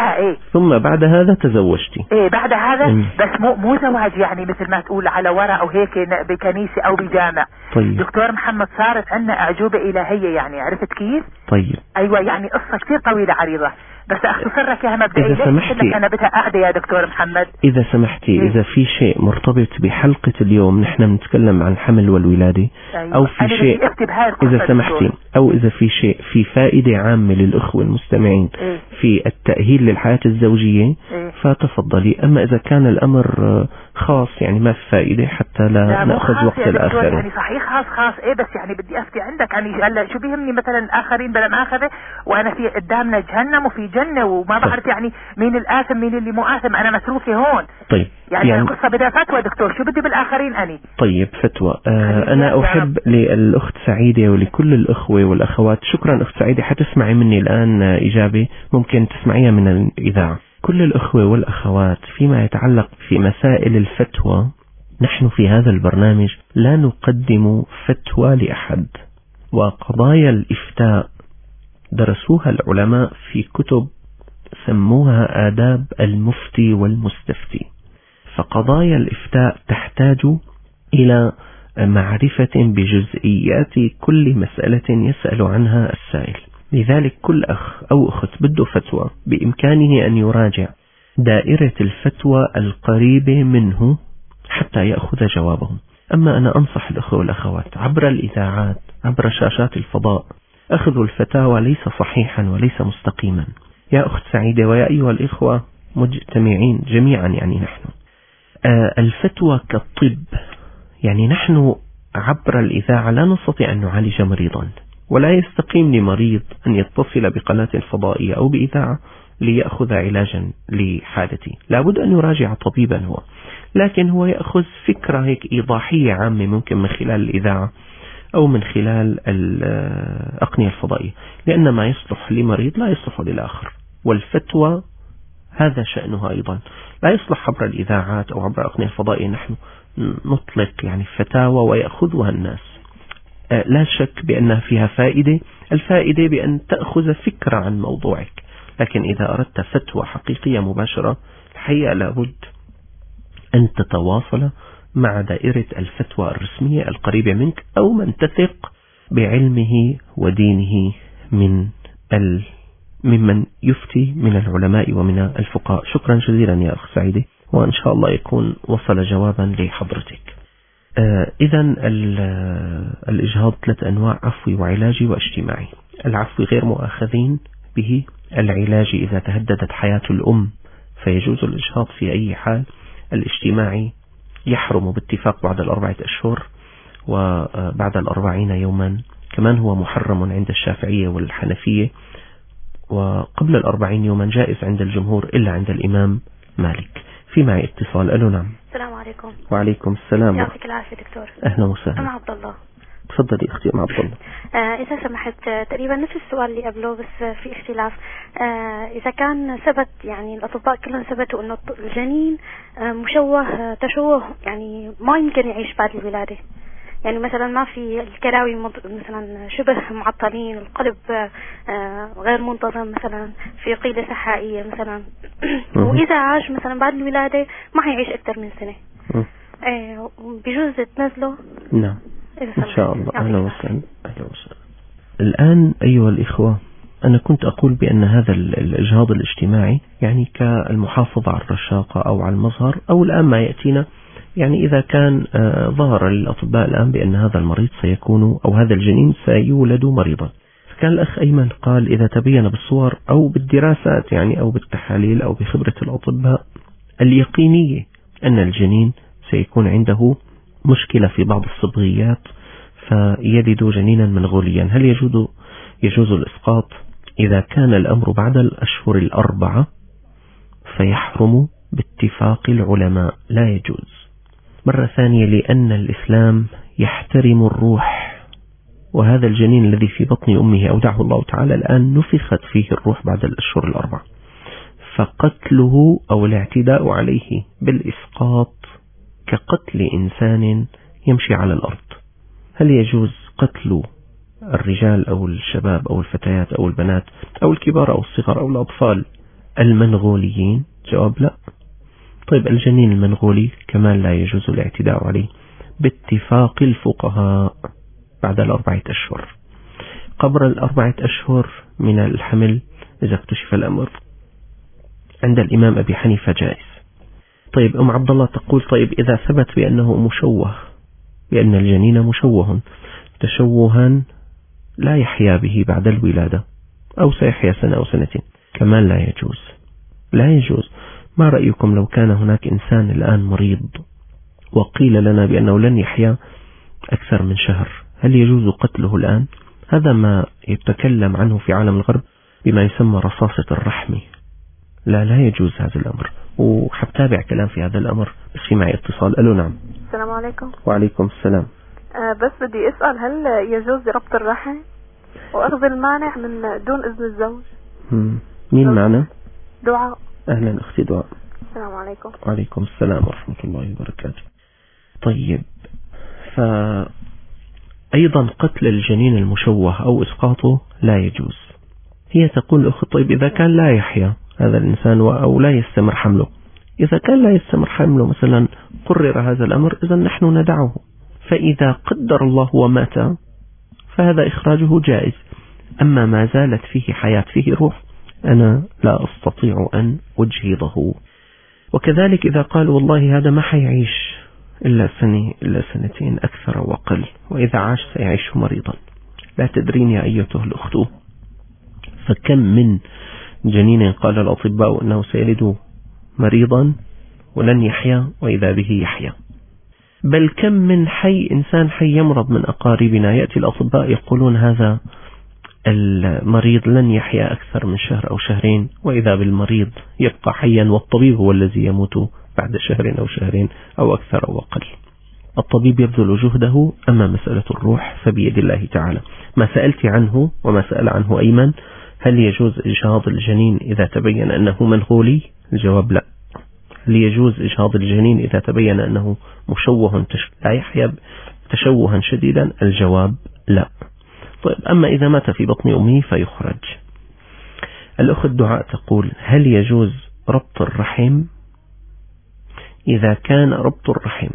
ثم بعد هذا تزوجتي. بعد هذا بس مو زواج يعني مثل ما تقول على ورق أو هيك بكنيسة أو بجامع. طيب. دكتور محمد، صارت عنا أعجوبة إلهية، يعني عرفت كيف؟ طيب. أيوة، يعني قصة كثير طويلة عريضة، بس أختصر لك إياها مبدئيا. إذا سمحتي، أنا بدها قاعدة يا دكتور محمد. إذا سمحتي، إذا في شيء مرتبط بحلقة اليوم، نحن بنتكلم عن الحمل والولادة. أيوة. أو في شيء، إذا سمحتي، أو إذا في شيء في فائدة عامة للأخوة المستمعين في التأهيل للحياة الزوجية، فتفضلي. أما إذا كان الأمر خاص يعني ما في فائدة، حتى لا نأخذ وقت الآخرين. يعني صحيح خاص بس يعني بدي أفتي عندك، يعني هلا شو بيهمني مثلا الآخرين بلا مؤاخذة، وأنا في قدامنا جهنم وفي جنة، وما بعرف يعني مين الآثم مين اللي مو آثم، أنا متروكة هون. طيب. يعني القصة بدها فتوى دكتور، شو بدي بالآخرين أني؟ طيب، فتوى. أنا أحب للأخت سعيدة ولكل الأخوة والأخوات، شكرا أخت سعيدة، حتسمعي مني الآن إجابة ممكن تسمعيها من الإذاعة. كل الأخوة والأخوات فيما يتعلق في مسائل الفتوى، نحن في هذا البرنامج لا نقدم فتوى لأحد، وقضايا الإفتاء درسوها العلماء في كتب سموها آداب المفتي والمستفتي. فقضايا الإفتاء تحتاج إلى معرفة بجزئيات كل مسألة يسأل عنها السائل. لذلك كل أخ أو أخت بده فتوى بإمكانه أن يراجع دائرة الفتوى القريبة منه حتى يأخذ جوابهم. أما أنا أنصح الأخوة والأخوات عبر الإذاعات عبر شاشات الفضاء أخذ الفتاوى ليس صحيحا وليس مستقيما. يا أخت سعيدة ويا أيها الإخوة مجتمعين جميعا، يعني نحن الفتوى كالطب، يعني نحن عبر الإذاعة لا نستطيع أن نعالج مريضا، ولا يستقيم لمريض أن يتصل بقناة فضائية أو بإذاعة ليأخذ علاجا لحالتي. لابد أن يراجع طبيبا هو، لكن هو يأخذ فكرة هيك إيضاحية عامة ممكن من خلال الإذاعة أو من خلال الأقنية الفضائية، لأن ما يصلح لمريض لا يصلح للآخر. والفتوى هذا شأنها أيضا، لا يصلح عبر الإذاعات أو عبر الأقنية الفضائية نحن نطلق يعني فتاوى ويأخذها الناس. لا شك بأنها فيها فائدة، الفائدة بأن تأخذ فكرة عن موضوعك، لكن إذا أردت فتوى حقيقية مباشرة الحقيقة لابد أن تتواصل مع دائرة الفتوى الرسمية القريبة منك أو من تثق بعلمه ودينه ممن يفتي من العلماء ومن الفقهاء. شكرا جزيلا يا أخ سعيدة، وإن شاء الله يكون وصل جوابا لحضرتك. إذا الإجهاض 3 أنواع: عفوي وعلاجي واجتماعي. العفوي غير مؤاخذين به، العلاج إذا تهددت حياة الأم فيجوز الإجهاض في أي حال. الاجتماعي يحرم باتفاق بعد 4 أشهر وبعد 40 يوما، كمان هو محرم عند الشافعية والحنفية، وقبل 40 يوما جائز عند الجمهور إلا عند الإمام مالك. في معي اتصال. ألو نعم. السلام عليكم. وعليكم السلام. يعطيك العافية دكتور. أهلا وسهلا. أنا عبد الله. تفضلي أختي أم عبد الله. إذا سمحت تقريبا نفس السؤال اللي قبله بس في اختلاف. إذا كان ثبت يعني الأطباء كلهم ثبتوا إنه الجنين مشوه تشوه يعني ما يمكن يعيش بعد الولادة، يعني مثلا ما في الكلاوي مثلا شبه معطلين، القلب غير منتظم مثلا، في قيلة سحائية مثلا وإذا عاش مثلا بعد الولادة ما حيعيش أكثر من سنة، بجوز تنزله؟ نعم إن شاء الله. أهلا وسهلا. أهلا وسهلا. الآن أيها الإخوة، أنا كنت أقول بأن هذا الإجهاض الاجتماعي يعني كالمحافظة على الرشاقة أو على المظهر، أو الآن ما يأتينا يعني إذا كان ظهر للأطباء الآن بأن هذا المريض سيكون أو هذا الجنين سيولد مريضا. فكان الأخ أيمن قال إذا تبين بالصور أو بالدراسات يعني أو بالتحاليل أو بخبرة الأطباء اليقينية أن الجنين سيكون عنده مشكلة في بعض الصبغيات فيلد جنينا منغوليا، هل يجوز الإسقاط؟ إذا كان الأمر بعد الأشهر 4 فيحرم باتفاق العلماء، لا يجوز. مرة ثانية لأن الإسلام يحترم الروح، وهذا الجنين الذي في بطن أمه أودعه الله تعالى الآن نفخت فيه الروح بعد الأشهر 4، فقتله أو الاعتداء عليه بالإسقاط كقتل إنسان يمشي على الأرض. هل يجوز قتل الرجال أو الشباب أو الفتيات أو البنات أو الكبار أو الصغار أو الأطفال المنغوليين؟ جواب لا. طيب الجنين المنغولي كمان لا يجوز الاعتداء عليه باتفاق الفقهاء بعد 4 أشهر. قبل 4 أشهر من الحمل إذا اكتشف الأمر عند الإمام أبي حنيفة جائز. طيب أم عبد الله تقول طيب إذا ثبت بأنه مشوه، بأن الجنين مشوه تشوها لا يحيا به بعد الولادة أو سيحيا 1 أو 2 كمان لا يجوز. لا يجوز. ما رأيكم لو كان هناك إنسان الآن مريض وقيل لنا بأنه لن يحيا أكثر من شهر، هل يجوز قتله الآن؟ هذا ما يتكلم عنه في عالم الغرب بما يسمى رصاصة الرحم. لا يجوز هذا الأمر، وحتابع كلام في هذا الأمر. بس في معي اتصال. ألو نعم. السلام عليكم. وعليكم السلام. بس بدي أسأل هل يجوز ربط الرحم وأخذ المانع من دون إذن الزوج؟ مين معنا؟ دعاء. أهلا أختي دعاء. السلام عليكم. وعليكم السلام ورحمة الله وبركاته. طيب فأيضا قتل الجنين المشوه أو إسقاطه لا يجوز. هي تقول أخت طيب إذا كان لا يحيا هذا الإنسان أو لا يستمر حمله. إذا كان لا يستمر حمله مثلا قرر هذا الأمر، إذا نحن ندعه. فإذا قدر الله ومات فهذا إخراجه جائز. أما ما زالت فيه حياة فيه روح أنا لا أستطيع أن أجهضه. وكذلك إذا قال والله هذا ما حيعيش إلا سنة إلا سنتين أكثر وقل، وإذا عاش سيعيش مريضا، لا تدرين يا أيتها الأخت فكم من جنين قال الأطباء أنه سيلد مريضا ولن يحيا وإذا به يحيا. بل كم من إنسان حي يمرض من أقاربنا، يأتي الأطباء يقولون هذا المريض لن يحيا أكثر من شهر أو شهرين، وإذا بالمريض يبقى حيا، والطبيب هو الذي يموت بعد شهر أو شهرين أو أكثر أو أقل. الطبيب يبذل جهده، أما مسألة الروح فبيد الله تعالى. ما سألت عنه وما سأل عنه أيمن، هل يجوز إجهاض الجنين إذا تبين أنه منغولي؟ الجواب لا. هل يجوز إجهاض الجنين إذا تبين أنه مشوه لا يحيا تشوها شديدا؟ الجواب لا. طيب، أما إذا مات في بطن أمه فيخرج. الأخت دعاء تقول هل يجوز ربط الرحم إذا كان ربط الرحم،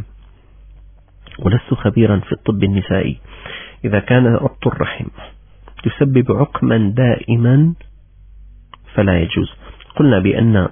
ولست خبيرا في الطب النسائي، إذا كان ربط الرحم تسبب عقما دائما فلا يجوز. قلنا بأن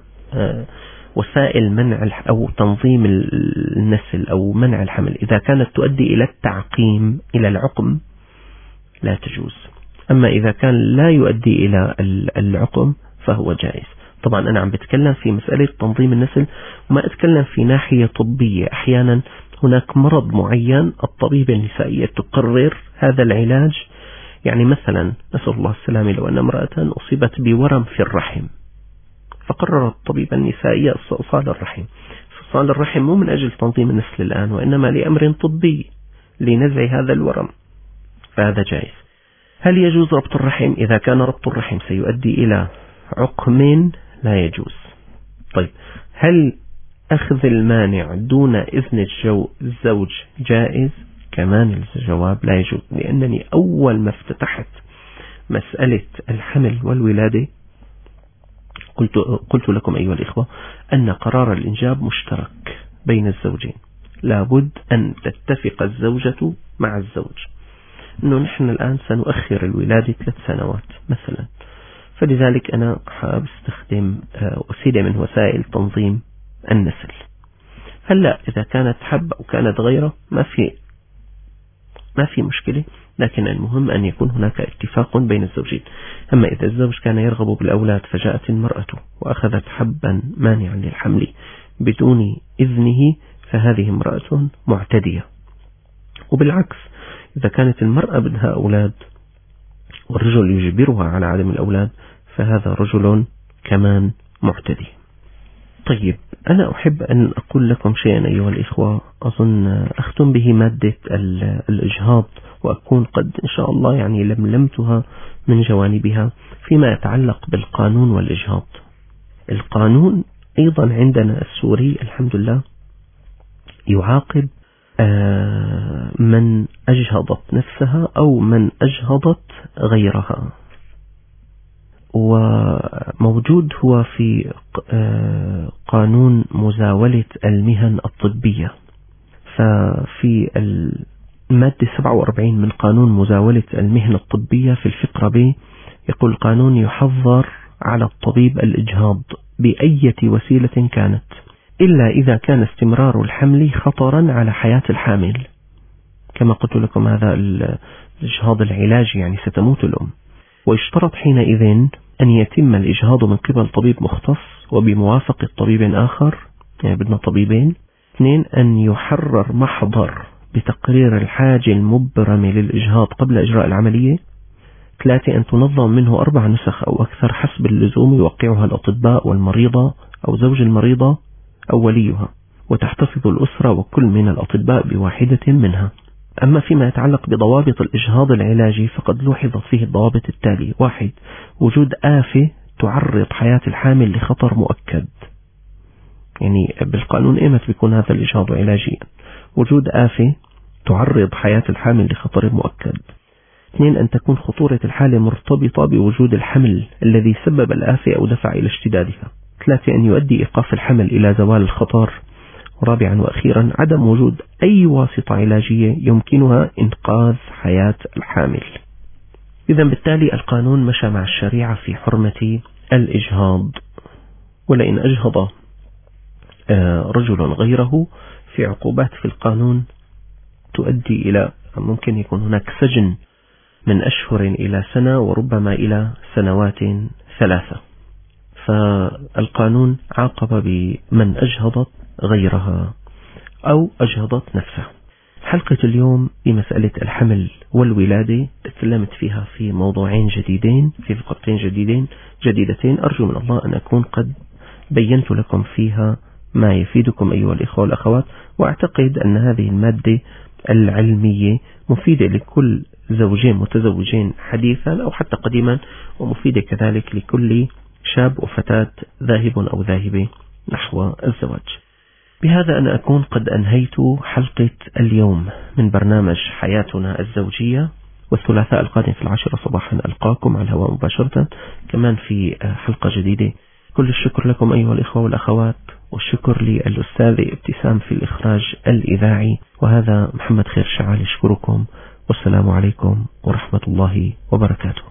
وسائل منع أو تنظيم النسل أو منع الحمل إذا كانت تؤدي إلى التعقيم إلى العقم لا تجوز. أما إذا كان لا يؤدي إلى العقم فهو جائز. طبعا أنا عم بتكلم في مسألة تنظيم النسل وما أتكلم في ناحية طبية. أحيانا هناك مرض معين الطبيبة النسائية تقرر هذا العلاج، يعني مثلا نسأل الله السلامة، لو أن امرأة أصيبت بورم في الرحم فقررت الطبيبة النسائية استئصال الرحم. استئصال الرحم مو من أجل تنظيم النسل الآن، وإنما لأمر طبي لنزع هذا الورم، فهذا جائز. هل يجوز ربط الرحم إذا كان ربط الرحم سيؤدي إلى عقم؟ لا يجوز. طيب، هل أخذ المانع دون إذن الزوج جائز؟ كمان الجواب لا يجوز، لأنني أول ما افتتحت مسألة الحمل والولادة قلت لكم أيها الإخوة أن قرار الإنجاب مشترك بين الزوجين، لابد أن تتفق الزوجة مع الزوج أنه نحن الآن سنؤخر الولادة 3 سنوات مثلا، فلذلك أنا أستخدم وسيلة من وسائل تنظيم النسل. هلا إذا كانت حب أو كانت غيره ما في مشكلة، لكن المهم أن يكون هناك اتفاق بين الزوجين. أما إذا الزوج كان يرغب بالأولاد فجاءت المرأة وأخذت حبا مانعا للحمل بدون إذنه فهذه امرأة معتدية. وبالعكس، إذا كانت المرأة بدها أولاد والرجل يجبرها على عدم الأولاد فهذا رجل كمان معتدي. طيب، أنا أحب أن أقول لكم شيئا أيها الإخوة، أظن أختم به مادة الإجهاض، وأكون قد إن شاء الله يعني لملمتها من جوانبها فيما يتعلق بالقانون والإجهاض. القانون أيضا عندنا السوري الحمد لله يعاقب من أجهضت نفسها أو من أجهضت غيرها، وموجود هو في قانون مزاولة المهن الطبية. ففي المادة 47 من قانون مزاولة المهن الطبية في الفقرة ب يقول القانون يحظر على الطبيب الإجهاض بأية وسيلة كانت، إلا إذا كان استمرار الحمل خطرا على حياة الحامل، كما قلت لكم هذا الإجهاض العلاجي يعني ستموت الأم. ويشترط حينئذ أن يتم الإجهاض من قبل طبيب مختص وبموافقة طبيب آخر، يعني بدنا طبيبين. 2 أن يحرر محضر بتقرير الحاجة المبرمة للإجهاض قبل إجراء العملية. 3 أن تنظم منه 4 نسخ أو أكثر حسب اللزوم يوقعها الأطباء والمريضة أو زوج المريضة أو وليها، وتحتفظ الأسرة وكل من الأطباء بواحدة منها. أما فيما يتعلق بضوابط الإجهاض العلاجي فقد لوحظت فيه الضوابط التالية: 1 وجود آفة تعرض حياة الحامل لخطر مؤكد، يعني بالقانون إيمت بيكون هذا الإجهاض علاجيا؟ وجود آفة تعرض حياة الحامل لخطر مؤكد. 2. أن تكون خطورة الحالة مرتبطة بوجود الحمل الذي سبب الآفة أو دفع إلى اشتدادها. 3. أن يؤدي إيقاف الحمل إلى زوال الخطر. 4. وأخيرا عدم وجود أي واسطة علاجية يمكنها إنقاذ حياة الحامل. إذا بالتالي القانون مشى مع الشريعة في حرمة الإجهاض، ولئن أجهض رجل غيره في عقوبات في القانون تؤدي إلى ممكن يكون هناك سجن من أشهر إلى سنة وربما إلى سنوات 3. فالقانون عاقب بمن أجهضت غيرها أو أجهضت نفسها. حلقة اليوم بمسألة الحمل والولادة تكلمت فيها في موضوعين جديدين، في فقرتين جديدتين. أرجو من الله أن أكون قد بينت لكم فيها ما يفيدكم أيها الإخوة والأخوات، وأعتقد أن هذه المادة العلمية مفيدة لكل زوجين متزوجين حديثا أو حتى قديما، ومفيدة كذلك لكل شاب وفتاة ذاهب أو ذاهبة نحو الزواج. بهذا أنا أكون قد أنهيت حلقة اليوم من برنامج حياتنا الزوجية، والثلاثاء القادم في 10 صباحا ألقاكم على الهواء مباشرة كمان في حلقة جديدة. كل الشكر لكم أيها الإخوة والأخوات، والشكر للأستاذ ابتسام في الإخراج الإذاعي، وهذا محمد خير شعال يشكركم، والسلام عليكم ورحمة الله وبركاته.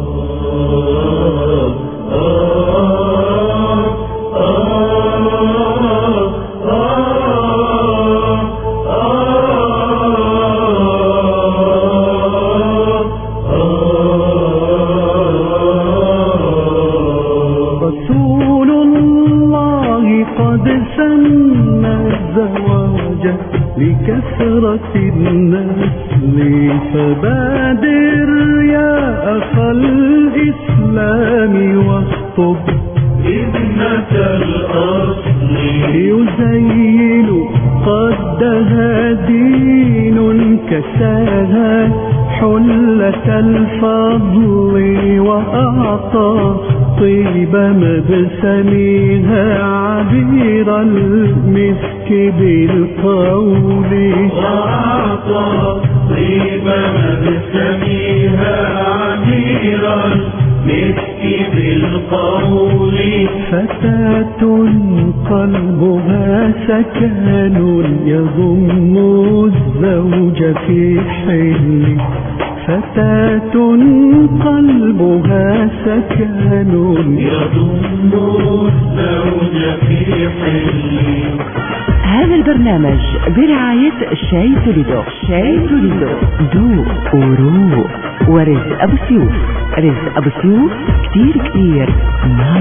رسول الله قد سن الزواج لكثرة النسل، فبادر يا أخا الإسلام واخطب ابنة الأصل، يزين قدها دين كساها حلة الفضل، وأعطى طيب مبسمها عبير المسك بالقول، وأعطى طيب مبسمها عبير المسك بالقول. فتاة قلبها سكن يضم الزوج في حل، فتاة قلبها سكن يضم الزوج في حل. هذا البرنامج برعاية شاي توليدو. شاي توليدو ذوق وروق. ورزق أبو سيوف. رزق أبو سيوف كتير